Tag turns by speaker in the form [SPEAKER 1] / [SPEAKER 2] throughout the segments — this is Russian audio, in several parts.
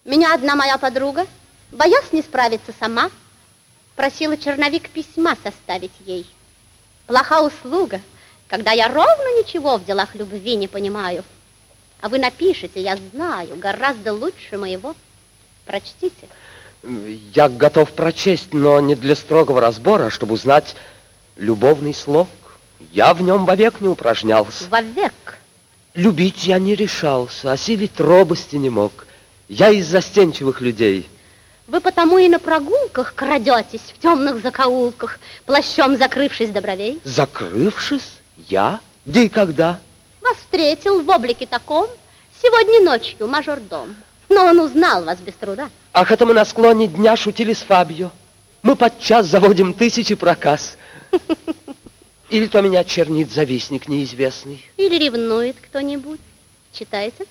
[SPEAKER 1] Меня одна моя подруга, боясь не справиться сама, просила черновик письма составить ей. Плоха услуга, когда я ровно ничего в делах любви не понимаю. А вы напишете, я знаю, гораздо лучше моего. Прочтите.
[SPEAKER 2] Я готов прочесть, но не для строгого разбора, а чтобы узнать любовный слог. Я в нем вовек не упражнялся.
[SPEAKER 1] Вовек?
[SPEAKER 2] Любить я не решался, осилить робости не мог. Я из застенчивых людей.
[SPEAKER 1] Вы потому и на прогулках крадетесь в темных закоулках, плащом закрывшись до бровей?
[SPEAKER 2] Закрывшись? Я? Где и когда?
[SPEAKER 1] Вас встретил в облике таком сегодня ночью мажордом. Но он узнал вас без труда.
[SPEAKER 2] Ах, это мы на склоне дня шутили с Фабио. Мы подчас заводим 1000 проказ. Или то меня чернит завистник неизвестный.
[SPEAKER 1] Или ревнует кто-нибудь. Читаете?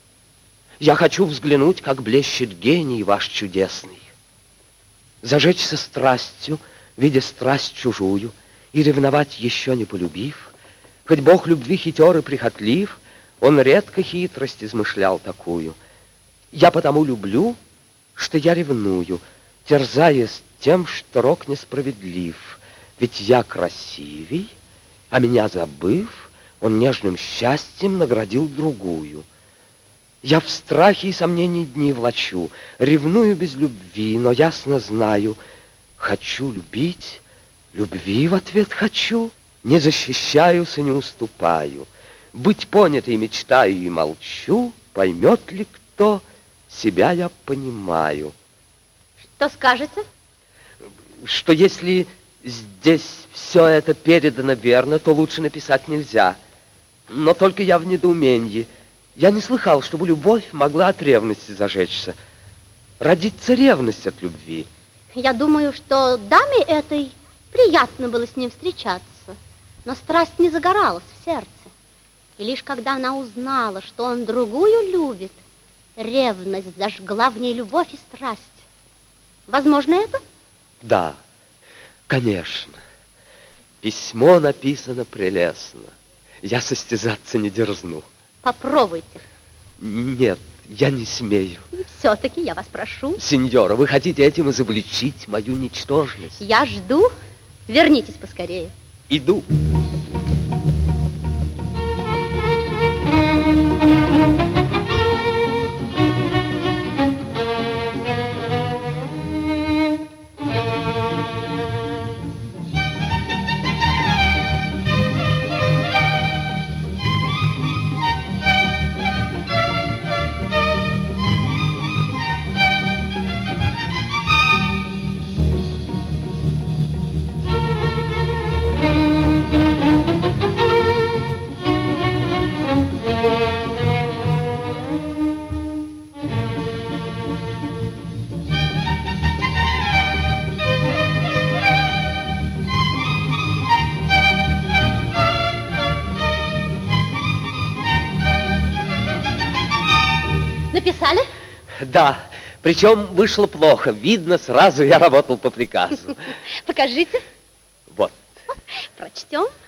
[SPEAKER 2] Я хочу взглянуть, как блещет гений ваш чудесный. Зажечься страстью, видя страсть чужую, и ревновать еще не полюбив. Хоть Бог любви хитер и прихотлив, он редко хитрость измышлял такую. Я потому люблю, что я ревную, терзаясь тем, что рок несправедлив. Ведь я красивей, а меня забыв, он нежным счастьем наградил другую. Я в страхе и сомнении дни влачу, ревную без любви, но ясно знаю, хочу любить, любви в ответ хочу, не защищаюсь и не уступаю. Быть понятой мечтаю и молчу, поймет ли кто, себя я понимаю.
[SPEAKER 1] Что скажете?
[SPEAKER 2] Что если здесь все это передано верно, то лучше написать нельзя. Но только я в недоумении. Я не слыхал, чтобы любовь могла от ревности зажечься. Родится ревность от любви.
[SPEAKER 1] Я думаю, что даме этой приятно было с ним встречаться, но страсть не загоралась в сердце. И лишь когда она узнала, что он другую любит, ревность зажгла в ней любовь и страсть. Возможно это?
[SPEAKER 2] Да, конечно. Письмо написано прелестно. Я состязаться не дерзну.
[SPEAKER 1] Попробуйте.
[SPEAKER 2] Нет, я не смею.
[SPEAKER 1] И все-таки я вас прошу.
[SPEAKER 2] Сеньора, вы хотите этим изобличить мою ничтожность?
[SPEAKER 1] Я жду. Вернитесь поскорее.
[SPEAKER 2] Иду.
[SPEAKER 1] Написали?
[SPEAKER 2] Да, причем вышло плохо. Видно, сразу я работал по приказу.
[SPEAKER 1] Покажите.
[SPEAKER 2] Вот.
[SPEAKER 1] Прочтем.